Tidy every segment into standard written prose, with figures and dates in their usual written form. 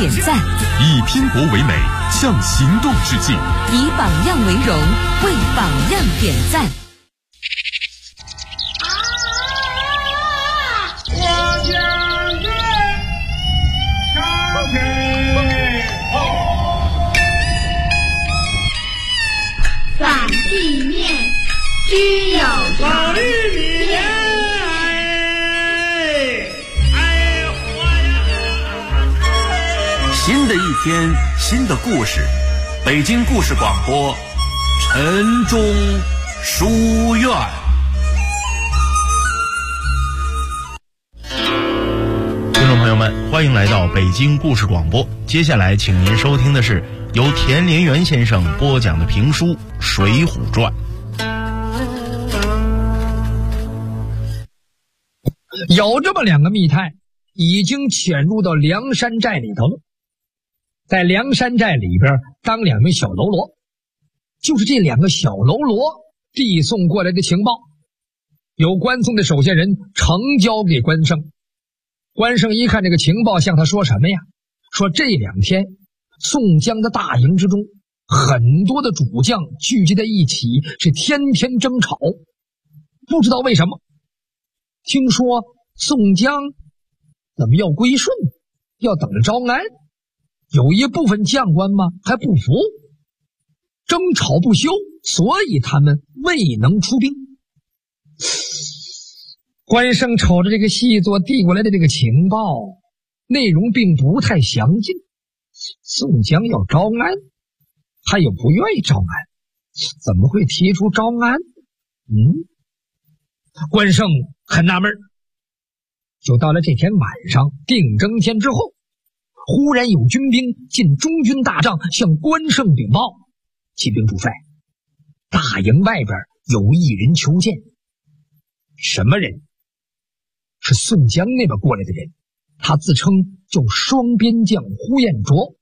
点赞， 以拼搏为美，向行动致敬； 以榜样为荣，为榜样点赞。 我将军长飞反地面须有法律米新的一天，新的故事。北京故事广播，晨钟书院。 听众朋友们，欢迎来到北京故事广播。接下来，请您收听的是由田连元先生播讲的评书《水浒传》。 有这么两个密探，已经潜入到梁山寨里头了。在梁山寨里边当两名小喽啰，就是这两个小喽啰递送过来的情报，由关松的手下人呈交给关胜。关胜一看这个情报，向他说什么呀？说这两天宋江的大营之中，很多的主将聚集在一起，是天天争吵，不知道为什么。听说宋江怎么要归顺，要等着招安，有一部分将官嘛还不服，争吵不休，所以他们未能出兵。关胜瞅着这个细作递过来的这个情报，内容并不太详尽。宋江要招安，他也不愿意招安，怎么会提出招安？关胜很纳闷。就到了这天晚上定征天之后，忽然有军兵进中军大帐，向关胜禀报：启禀主帅，大营外边有一人求见。什么人？是宋江那边过来的人，他自称叫双边将呼延灼。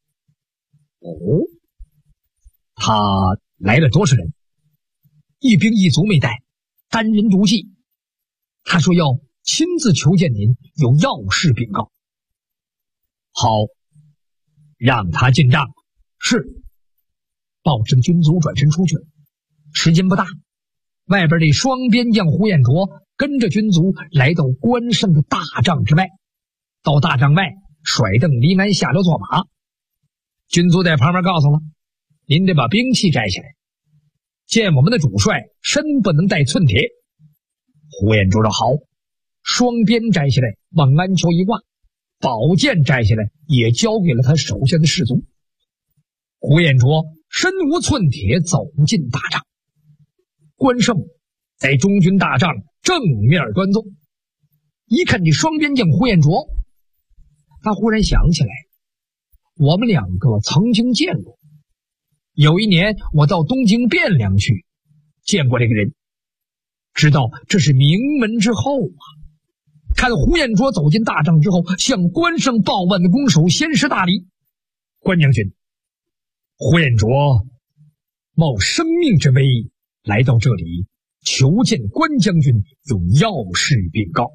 他来了多少人？一兵一卒没带，单人独骑。他说要亲自求见您，有要事禀告。好，让他进帐。是。报知的军卒转身出去了。时间不大，外边这双边将呼延灼跟着军卒来到关胜的大帐之外。到大帐外，甩蹬离鞍下溜坐马。军卒在旁边告诉了：您得把兵器摘下来，见我们的主帅，身不能带寸铁。呼延灼说好，双鞭摘下来往鞍裘一挂，宝剑摘下来也交给了他手下的士卒。呼延灼身无寸铁走进大帐。关胜在中军大帐正面端坐，一看这双边将呼延灼，他忽然想起来，我们两个曾经见过。有一年我到东京汴梁去，见过这个人，知道这是名门之后啊。看呼延灼走进大帐之后，向关胜抱腕的拱手，先是大礼：关将军，呼延灼冒生命之危来到这里，求见关将军，有要事禀告。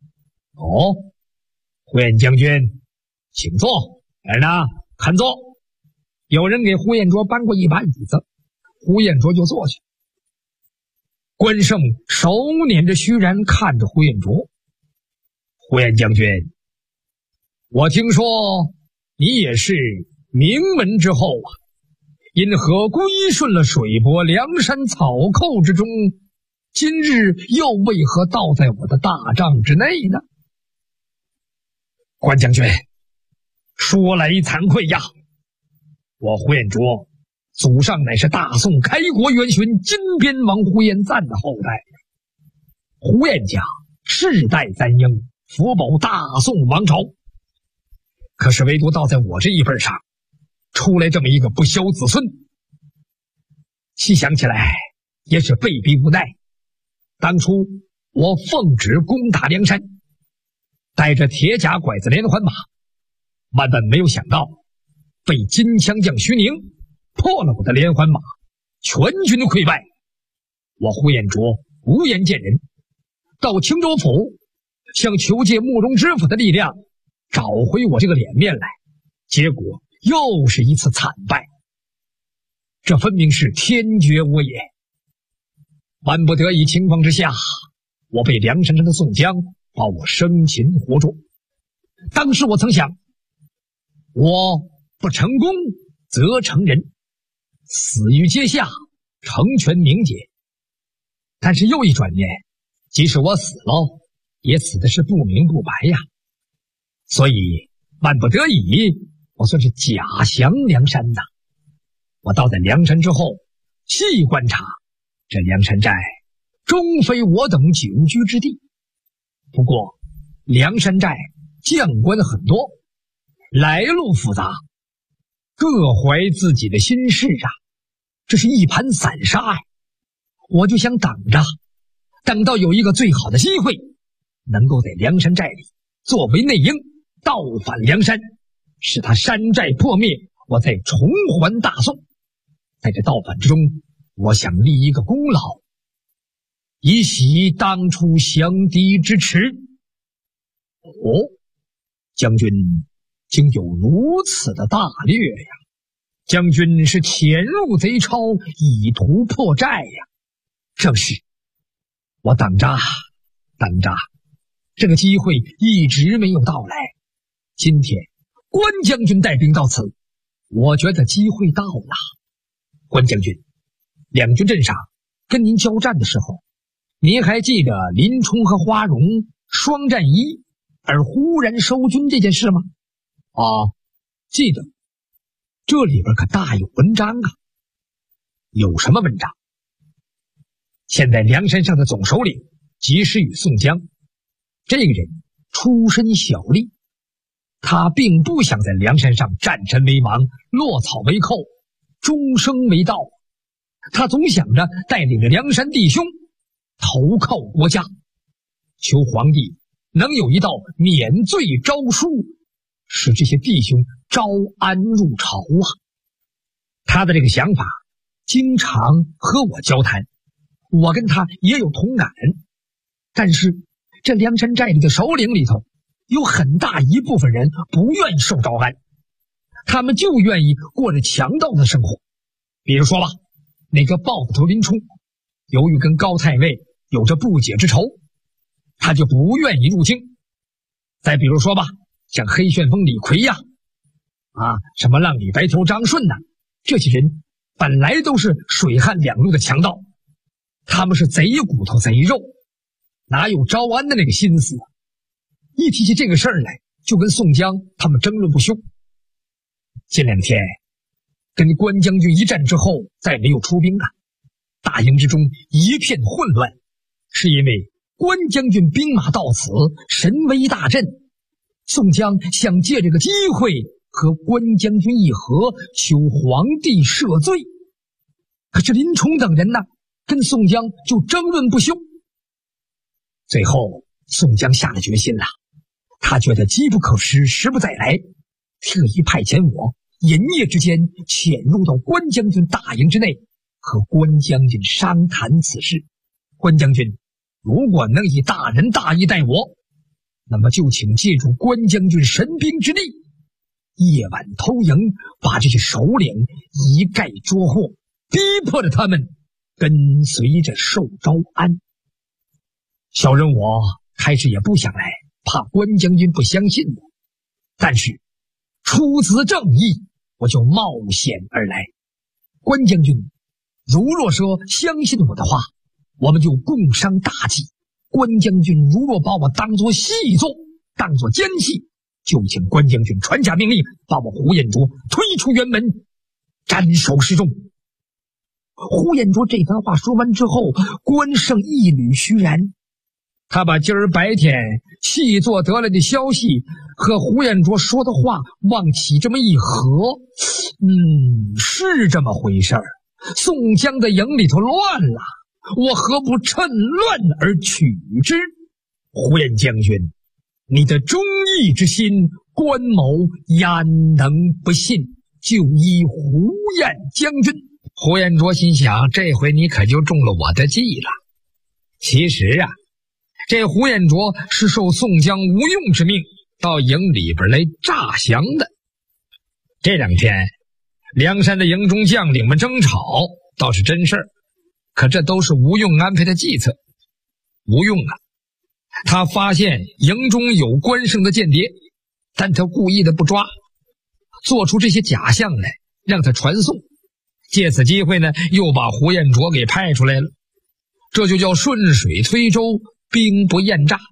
呼延将军，请坐。来人呐，看坐。有人给呼延灼搬过一把椅子，呼延灼就坐下。关胜手捻着须髯看着呼延灼：呼延将军，我听说你也是名门之后啊，因何归顺了水泊梁山草寇之中，今日又为何倒在我的大帐之内呢？关将军，说来惭愧呀，我呼延灼祖上乃是大宋开国元勋金边王呼延赞的后代，呼延家世代簪缨，福保大宋王朝。可是唯独倒在我这一辈上，出来这么一个不肖子孙。细想起来也是被逼无奈，当初我奉旨攻打梁山，带着铁甲拐子连环马，万万没有想到被金枪将徐宁破了我的连环马，全军溃败。我呼延灼无颜见人，到青州府想求借慕容知府的力量，找回我这个脸面来， 结果又是一次惨败。这分明是天绝我也。万不得已情况之下，我被梁山上的宋江把我生擒活捉。当时我曾想，我不成功则成仁，死于阶下，成全名节。但是又一转念，即使我死了，也死的是不明不白呀。所以万不得已，我算是假降梁山呐。我到在梁山之后，细观察，这梁山寨终非我等久居之地。不过梁山寨将官很多，来路复杂，各怀自己的心事啊，这是一盘散沙呀。我就想等着，等到有一个最好的机会，能够在梁山寨里作为内应，倒反梁山，使他山寨破灭，我再重还大宋。在这倒反之中，我想立一个功劳，以洗当初降敌之耻。哦，将军竟有如此的大略呀！将军是潜入贼巢，以图破寨呀！正是，我等着，这个机会一直没有到来。今天关将军带兵到此，我觉得机会到了。关将军，两军阵上跟您交战的时候，您还记得林冲和花荣双战一而忽然收军这件事吗？记得。这里边可大有文章啊。有什么文章？现在梁山上的总首领及时雨宋江，这个人出身小吏，他并不想在梁山上占山为王，落草为寇，终生为盗。他总想着带领着梁山弟兄投靠国家，求皇帝能有一道免罪诏书，使这些弟兄招安入朝啊。他的这个想法经常和我交谈，我跟他也有同感。但是这梁山寨里的首领里头，有很大一部分人不愿意受招安，他们就愿意过着强盗的生活。比如说吧，那个豹子头林冲，由于跟高太尉有着不解之仇，他就不愿意入京。再比如说吧，像黑旋风李逵呀，什么浪里白头张顺呐，这些人本来都是水旱两路的强盗，他们是贼骨头贼肉，哪有招安的那个心思啊？一提起这个事儿来，就跟宋江他们争论不休。前两天跟关将军一战之后，再没有出兵啊，大营之中一片混乱，是因为关将军兵马到此，神威大振，宋江想借这个机会和关将军议和，求皇帝赦罪。可是林冲等人呢，跟宋江就争论不休。最后宋江下了决心了，他觉得机不可失，时不再来，特意派遣我隐夜之间潜入到关将军大营之内，和关将军商谈此事。关将军如果能以大仁大义待我，那么就请借助关将军神兵之力，夜晚偷营，把这些首领一概捉获，逼迫着他们跟随着受招安。小人我开始也不想来，怕关将军不相信我，但是出自正义，我就冒险而来。关将军如若说相信我的话，我们就共商大计。关将军如若把我当作细作，当作奸细，就请关将军传下命令，把我呼延灼推出辕门，斩首示众。呼延灼这番话说完之后，关胜一缕虚然，他把今儿白天细作得来的消息和呼延灼说的话往起这么一合，是这么回事儿。宋江的营里头乱了，我何不趁乱而取之？呼延将军，你的忠义之心，关某焉能不信？就依呼延将军。呼延灼心想，这回你可就中了我的计了。其实啊，这呼延灼是受宋江无用之命到营里边来诈降的。 这2天，梁山的营中将领们争吵倒是真事儿，可这都是吴用安排的计策。吴用啊，他发现营中有关胜的间谍，但他故意的不抓，做出这些假象来，让他传送。借此机会呢，又把胡彦卓给派出来了。这就叫顺水推舟，兵不厌诈。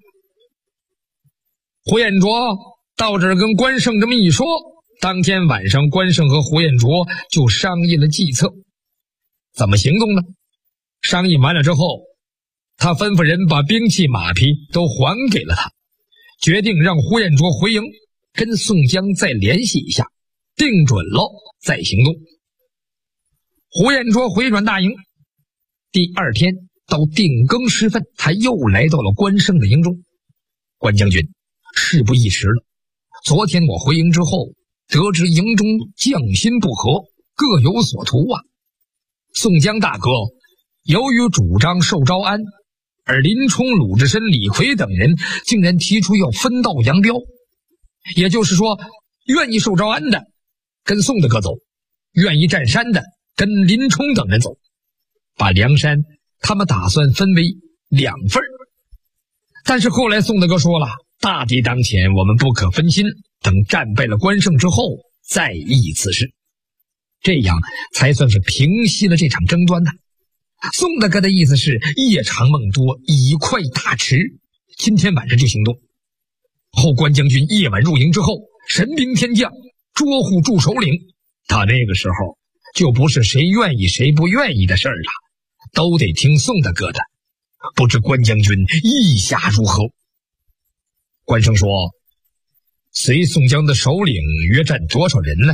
胡彦卓到这儿跟关胜这么一说，当天晚上关胜和胡彦卓就商议了计策，怎么行动呢？商议完了之后，他吩咐人把兵器马匹都还给了他，决定让胡彦卓回营，跟宋江再联系一下，定准了再行动。胡彦卓回转大营，第2天到定更时分，他又来到了关胜的营中。关将军，事不宜迟了。昨天我回营之后，得知营中将心不和，各有所图啊。宋江大哥由于主张受招安，而林冲、鲁智深、李逵等人竟然提出要分道扬镳，也就是说，愿意受招安的跟宋大哥走，愿意占山的跟林冲等人走，把梁山他们打算分为2份。但是后来宋大哥说了，大敌当前，我们不可分心，等战败了关胜之后再议此事，这样才算是平息了这场争端呐。宋大哥的意思是夜长梦多，以快打迟，今天晚上就行动。后关将军夜晚入营之后，神兵天将，捉护驻首领，到那个时候就不是谁愿意谁不愿意的事儿了，都得听宋大哥的。不知关将军意下如何？关胜说，随宋江的首领约占多少人呢？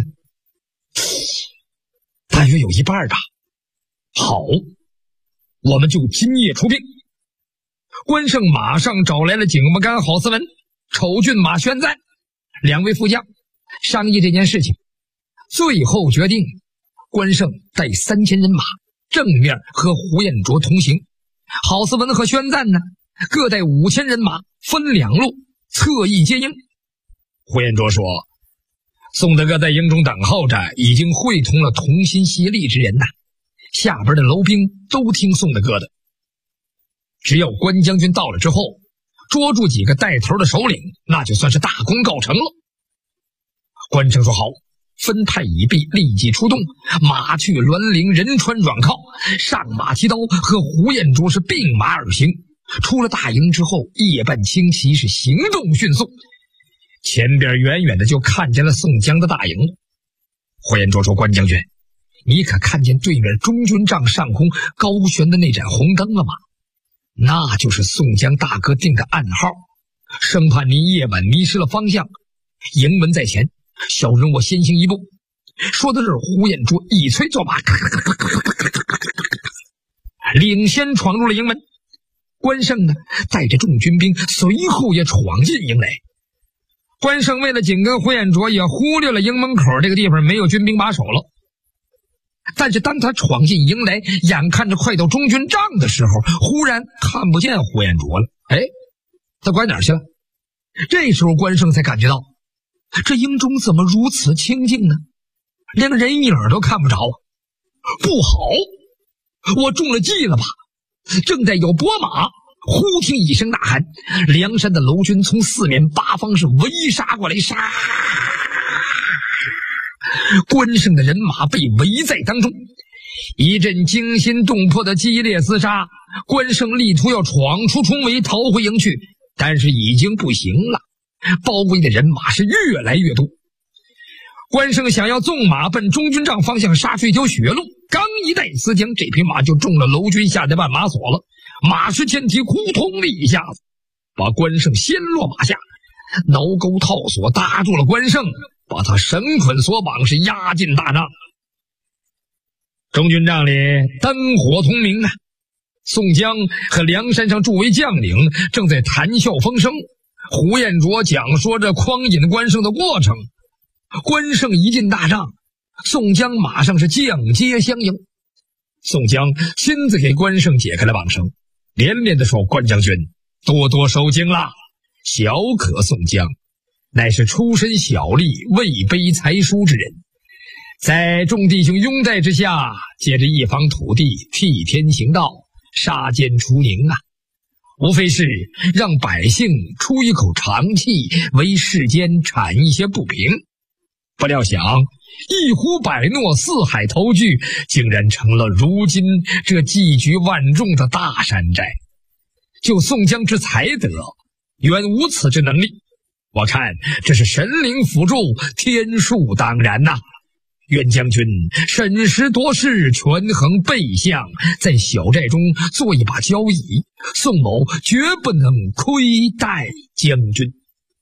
大约有1半吧。好，我们就今夜出兵。关胜马上找来了井木干、郝思文、丑郡马宣赞2位副将，商议这件事情。最后决定，关胜带3000人马，正面和胡彦卓同行，郝思文和宣赞呢，各带5000人马，分2路，侧翼接应。胡彦卓说，宋大哥在营中等候着，已经会同了同心协力之人呐，下边的楼兵都听宋大哥的。只要关将军到了之后，捉住几个带头的首领，那就算是大功告成了。关胜说好，分派已毕，立即出动，马去栾陵，人穿软靠，上马提刀，和胡彦卓是并马而行。出了大营之后，夜半轻骑，是行动迅速，前边远远的就看见了宋江的大营了。胡彦卓说，关将军，你可看见对面中军帐上空高悬的那盏红灯了吗？那就是宋江大哥定的暗号，生怕你夜晚迷失了方向。营门在前，小人我先行一步。说到这儿，胡彦卓一催坐马，领先闯入了营门。关胜呢，带着众军兵随后也闯进营来。关胜为了紧跟胡彦卓，也忽略了营门口这个地方没有军兵把守了。但是当他闯进营来，眼看着快到中军帐的时候，忽然看不见胡彦卓了。他拐哪儿去了？这时候关胜才感觉到，这营中怎么如此清静呢？连个人影都看不着啊！不好，我中了计了吧？正在有拨马，忽听一声呐喊，梁山的楼军从4面8方是围杀过来，杀！关胜的人马被围在当中，一阵惊心动魄的激烈厮杀。关胜力图要闯出重围，逃回营去，但是已经不行了，包围的人马是越来越多。关胜想要纵马奔中军帐方向杀出一条血路，刚一带丝将，这匹马就中了楼军下的绊马索了，马失前蹄，扑通的一下子把关胜掀落马下，挠钩套索搭住了关胜，把他绳捆索绑，是押进大帐。中军帐里灯火通明啊，宋江和梁山上诸位将领正在谈笑风生，胡彦卓讲说着诓引关胜的过程。关胜一进大帐，宋江马上是将阶相迎。宋江亲自给关胜解开了绑绳，连连的说，关将军多多受惊了。小可宋江乃是出身小吏、位卑才疏之人， 在众弟兄拥戴之下，借着一方土地替天行道，杀奸除宁啊，无非是让百姓出一口长气，为世间铲一些不平。不料想一呼百诺，四海投聚，竟然成了如今这祭举万众的大山寨。就宋江之才德，远无此之能力，我看这是神灵辅助，天数当然呐。袁将军审时度势，权衡备相，在小寨中做一把交椅，宋某绝不能亏待将军。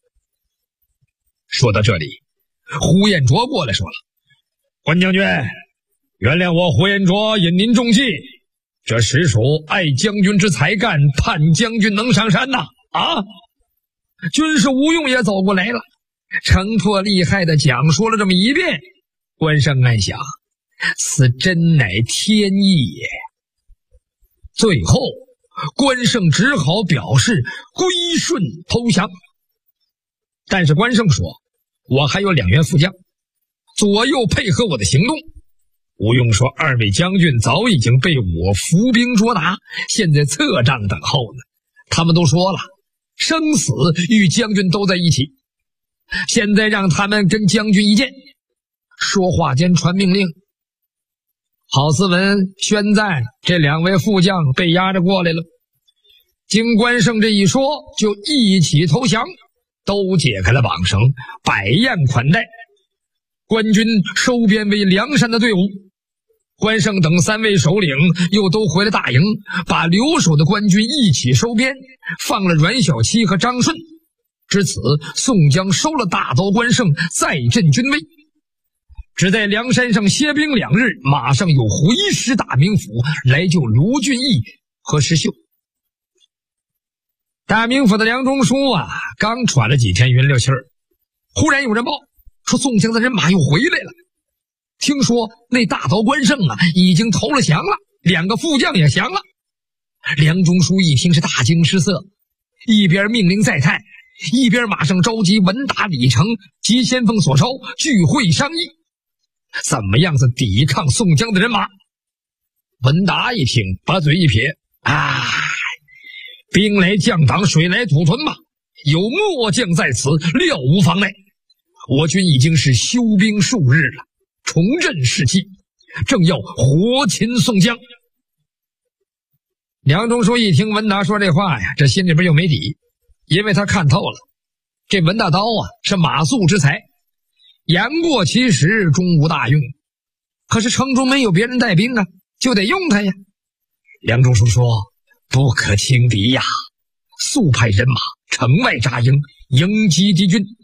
说到这里，呼延灼过来说了：关将军，原谅我呼延灼引您中计，这实属爱将军之才干，盼将军能上山呐！啊！军师吴用也走过来了，承破厉害的讲述了这么一遍。关胜暗想，此真乃天意也。最后关胜只好表示归顺投降。但是关胜说，我还有2员副将左右配合我的行动。吴用说，2位将军早已经被我伏兵捉拿，现在侧帐等候呢。他们都说了，生死与将军都在一起，现在让他们跟将军一见。说话间传命令，郝思文、宣赞这2位副将被押着过来了。经关胜这一说，就一起投降，都解开了绑绳，摆宴款待。官军收编为梁山的队伍，关胜等3位首领又都回了大营，把留守的官军一起收编，放了阮小七和张顺。至此，宋江收了大刀关胜，再振军威。只在梁山上歇兵2日，马上又回师大名府来救卢俊义和石秀。大名府的梁中书啊，刚喘了几天云溜气儿，忽然有人报说宋江的人马又回来了。听说那大刀关胜啊，已经投了降了，2个副将也降了。梁中书一听是大惊失色，一边命令再探，一边马上召集文达、李成及先锋索超聚会商议，怎么样子抵抗宋江的人马。文达一听，把嘴一撇，兵来将挡，水来土屯吧，有末将在此，料无妨碍。我军已经是休兵数日了，重振士气，正要活擒宋江。梁中书一听文达说这话呀，这心里边又没底，因为他看透了，这文大刀啊是马谡之才，言过其实，终无大用。可是城中没有别人带兵啊，就得用他呀。梁中书说，不可轻敌呀，速派人马城外扎营，迎击敌军。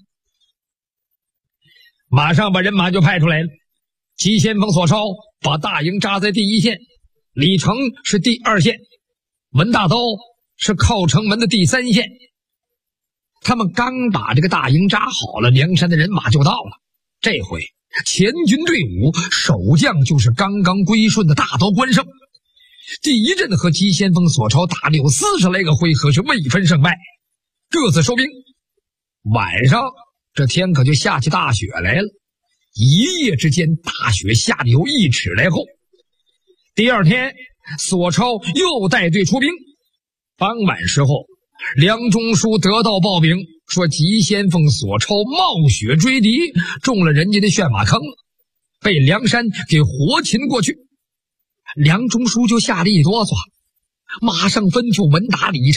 马上把人马就派出来了，急先锋索超把大营扎在第1线，李成是第2线，文大刀是靠城门的第3线。他们刚把这个大营扎好了，梁山的人马就到了。这回前军队伍守将就是刚刚归顺的大刀关胜。第一阵和急先锋索超打了有40来个回合，却未分胜败，各自收兵。晚上这天可就下起大雪来了，一夜之间大雪下得有1尺来厚。第2天索超又带队出兵，傍晚时候梁中书得到报禀，说急先锋索超冒雪追敌，中了人家的陷马坑，被梁山给活擒过去。梁中书就吓得一哆嗦，马上吩咐文达、李成